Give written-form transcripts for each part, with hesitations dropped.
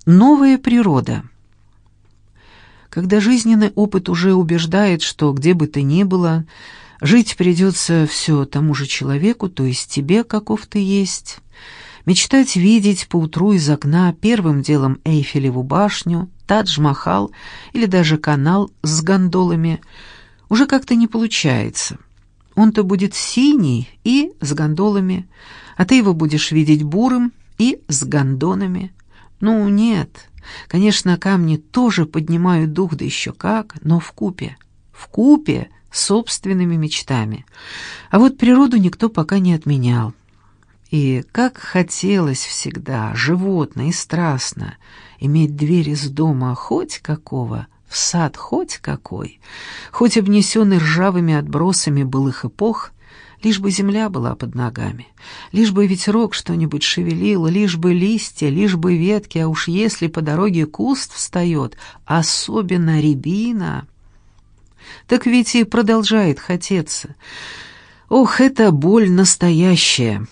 Новая природа. Когда жизненный опыт уже убеждает, что где бы ты ни было, жить придется все тому же человеку, то есть тебе, каков ты есть, мечтать видеть поутру из окна первым делом Эйфелеву башню, Тадж-Махал или даже канал с гондолами, уже как-то не получается. Он-то будет синий и с гондолами, а ты его будешь видеть бурым и с гондонами. Ну, нет, конечно, камни тоже поднимают дух, да еще как, но вкупе с собственными мечтами. А вот природу никто пока не отменял. И как хотелось всегда, животно и страстно, иметь дверь из дома хоть какого, в сад хоть какой, хоть обнесенный ржавыми отбросами былых эпох, лишь бы земля была под ногами, лишь бы ветерок что-нибудь шевелил, лишь бы листья, лишь бы ветки, а уж если по дороге куст встает, особенно рябина, так ведь и продолжает хотеться. Ох, это боль настоящая!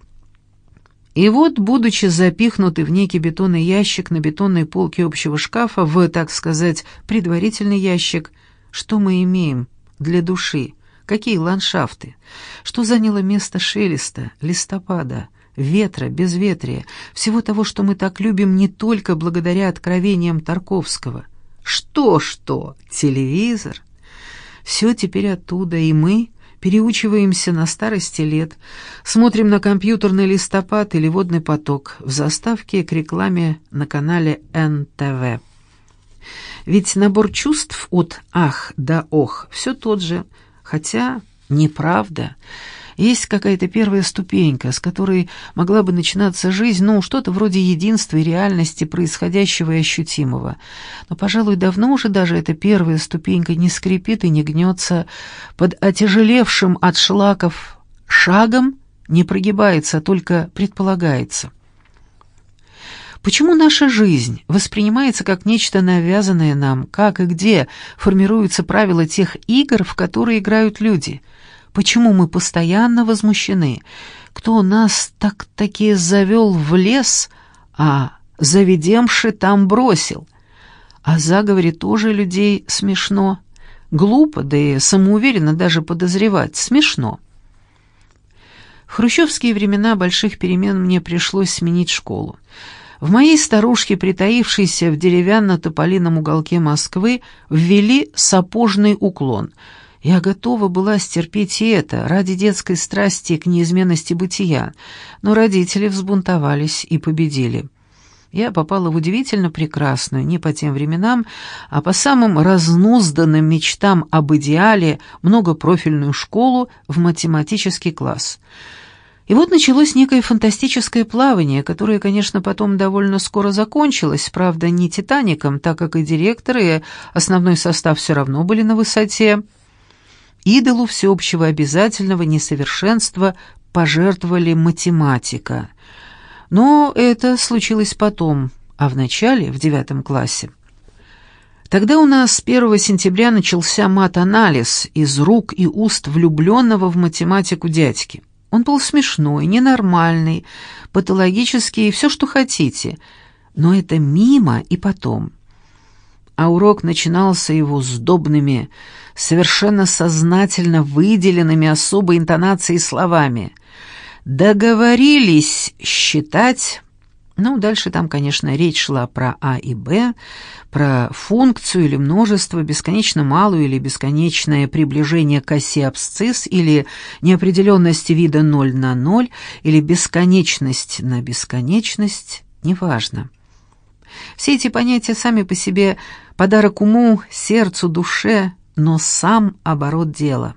И вот, будучи запихнуты в некий бетонный ящик на бетонной полке общего шкафа, в, так сказать, предварительный ящик, что мы имеем для души? Какие ландшафты? Что заняло место шелеста, листопада, ветра, безветрия, всего того, что мы так любим не только благодаря откровениям Тарковского? Что? Телевизор? Все теперь оттуда, и мы переучиваемся на старости лет, смотрим на компьютерный листопад или водный поток в заставке к рекламе на канале НТВ. Ведь набор чувств от «ах» до «ох» все тот же, хотя неправда. Есть какая-то первая ступенька, с которой могла бы начинаться жизнь, ну, что-то вроде единства и реальности происходящего и ощутимого. Но, пожалуй, давно уже даже эта первая ступенька не скрипит и не гнется, под отяжелевшим от шлаков шагом не прогибается, а только предполагается. Почему наша жизнь воспринимается как нечто навязанное нам, как и где формируются правила тех игр, в которые играют люди? Почему мы постоянно возмущены? Кто нас так-таки завел в лес, а заведемши там бросил? О заговоре тоже людей смешно. Глупо, да и самоуверенно даже подозревать. Смешно. В хрущевские времена больших перемен мне пришлось сменить школу. В моей старушке, притаившейся в деревянно-тополином уголке Москвы, ввели сапожный уклон. Я готова была стерпеть и это, ради детской страсти к неизменности бытия, но родители взбунтовались и победили. Я попала в удивительно прекрасную, не по тем временам, а по самым разнузданным мечтам об идеале, многопрофильную школу в математический класс. И вот началось некое фантастическое плавание, которое, конечно, потом довольно скоро закончилось, правда, не «Титаником», так как и директор, и основной состав все равно были на высоте. Идолу всеобщего обязательного несовершенства пожертвовали математика. Но это случилось потом, а в начале, в 9 классе. Тогда у нас с 1 сентября начался мат-анализ из рук и уст влюбленного в математику дядьки. Он был смешной, ненормальный, патологический, все, что хотите. Но это мимо и потом. А урок начинался его сдобными, совершенно сознательно выделенными особой интонацией словами. «Договорились считать...» Ну, дальше там, конечно, речь шла про А и Б, про функцию или множество, бесконечно малую или бесконечное приближение к оси абсцисс, или неопределенность вида 0 на 0, или бесконечность на бесконечность, неважно. Все эти понятия сами по себе подарок уму, сердцу, душе, но сам оборот дела.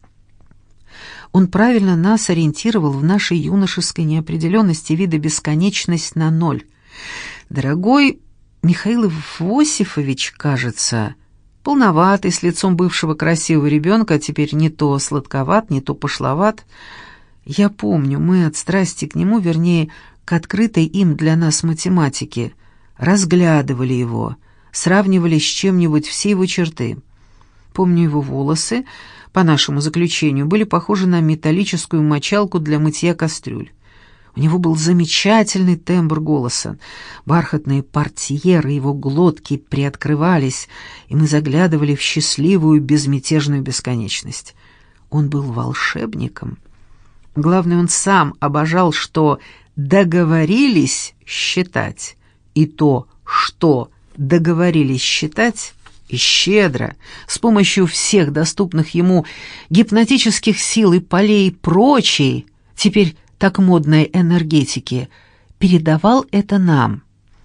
Он правильно нас ориентировал в нашей юношеской неопределенности вида бесконечность на 0. Дорогой Михаил Иосифович, кажется, полноватый, с лицом бывшего красивого ребенка, а теперь не то сладковат, не то пошловат. Я помню, мы от страсти к нему, вернее, к открытой им для нас математике, разглядывали его, сравнивали с чем-нибудь все его черты. Помню, его волосы, по нашему заключению, были похожи на металлическую мочалку для мытья кастрюль. У него был замечательный тембр голоса. Бархатные портьеры его глотки приоткрывались, и мы заглядывали в счастливую, безмятежную бесконечность. Он был волшебником. Главное, он сам обожал, что договорились считать, и то, что договорились считать, и щедро, с помощью всех доступных ему гипнотических сил и полей прочей, теперь так модной энергетики, передавал это нам.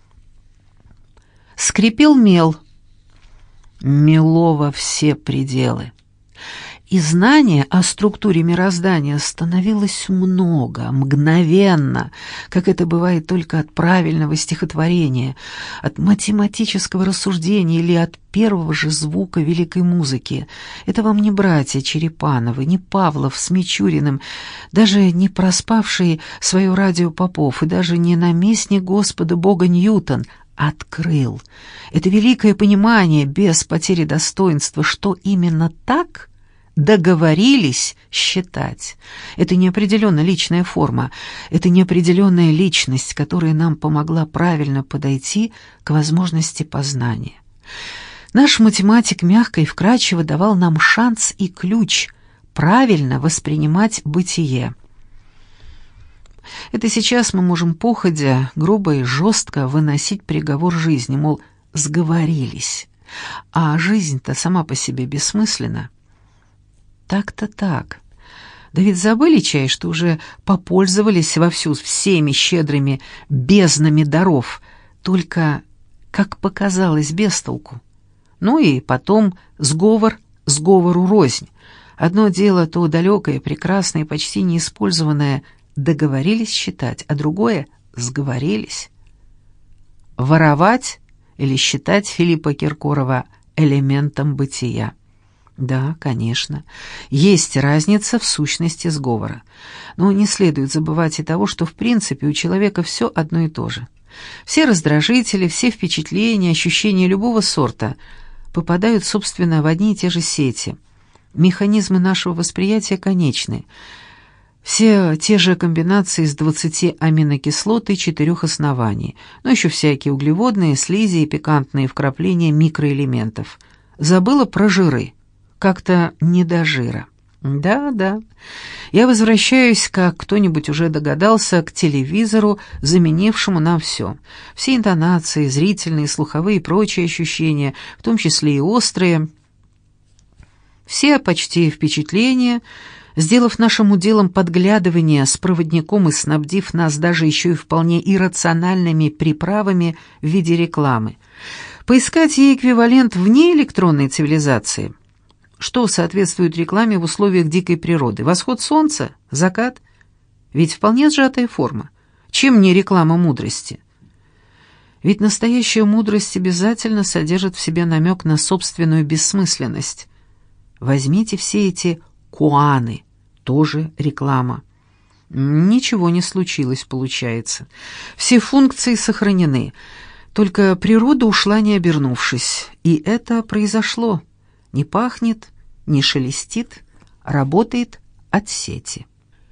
Скрипел мел. Мело во все пределы. И знания о структуре мироздания становилось много, мгновенно, как это бывает только от правильного стихотворения, от математического рассуждения или от первого же звука великой музыки. Это вам не братья Черепановы, не Павлов с Мичуриным, даже не проспавший свое радио Попов и даже не наместник Господа Бога Ньютон открыл. Это великое понимание без потери достоинства, что именно так договорились считать. Это неопределенная личная форма, это неопределенная личность, которая нам помогла правильно подойти к возможности познания. Наш математик мягко и вкрадчиво давал нам шанс и ключ правильно воспринимать бытие. Это сейчас мы можем походя, грубо и жестко выносить приговор жизни, мол, сговорились, а жизнь-то сама по себе бессмысленна. Так-то так. Да ведь забыли, чай, что уже попользовались вовсю всеми щедрыми безднами даров, только, как показалось, без толку. Ну и потом сговор сговору рознь. Одно дело то далекое, прекрасное, почти неиспользованное договорились считать, а другое сговорились. Воровать или считать Филиппа Киркорова элементом бытия. Да, конечно, есть разница в сущности сговора. Но не следует забывать и того, что в принципе у человека все одно и то же. Все раздражители, все впечатления, ощущения любого сорта попадают, собственно, в одни и те же сети. Механизмы нашего восприятия конечны. Все те же комбинации из 20 аминокислот и 4 оснований, но еще всякие углеводные, слизи и пикантные вкрапления микроэлементов. Забыла про жиры. Как-то не до жира. Да. Я возвращаюсь, как кто-нибудь уже догадался, к телевизору, заменившему нам все. Все интонации, зрительные, слуховые и прочие ощущения, в том числе и острые. Все почти впечатления, сделав нашим уделом подглядывание с проводником и снабдив нас даже еще и вполне иррациональными приправами в виде рекламы. Поискать ей эквивалент вне электронной цивилизации. Что соответствует рекламе в условиях дикой природы? Восход солнца? Закат? Ведь вполне сжатая форма. Чем не реклама мудрости? Ведь настоящая мудрость обязательно содержит в себе намек на собственную бессмысленность. Возьмите все эти куаны, тоже реклама. Ничего не случилось, получается. Все функции сохранены, только природа ушла, не обернувшись. И это произошло. Не пахнет, не шелестит, работает от сети.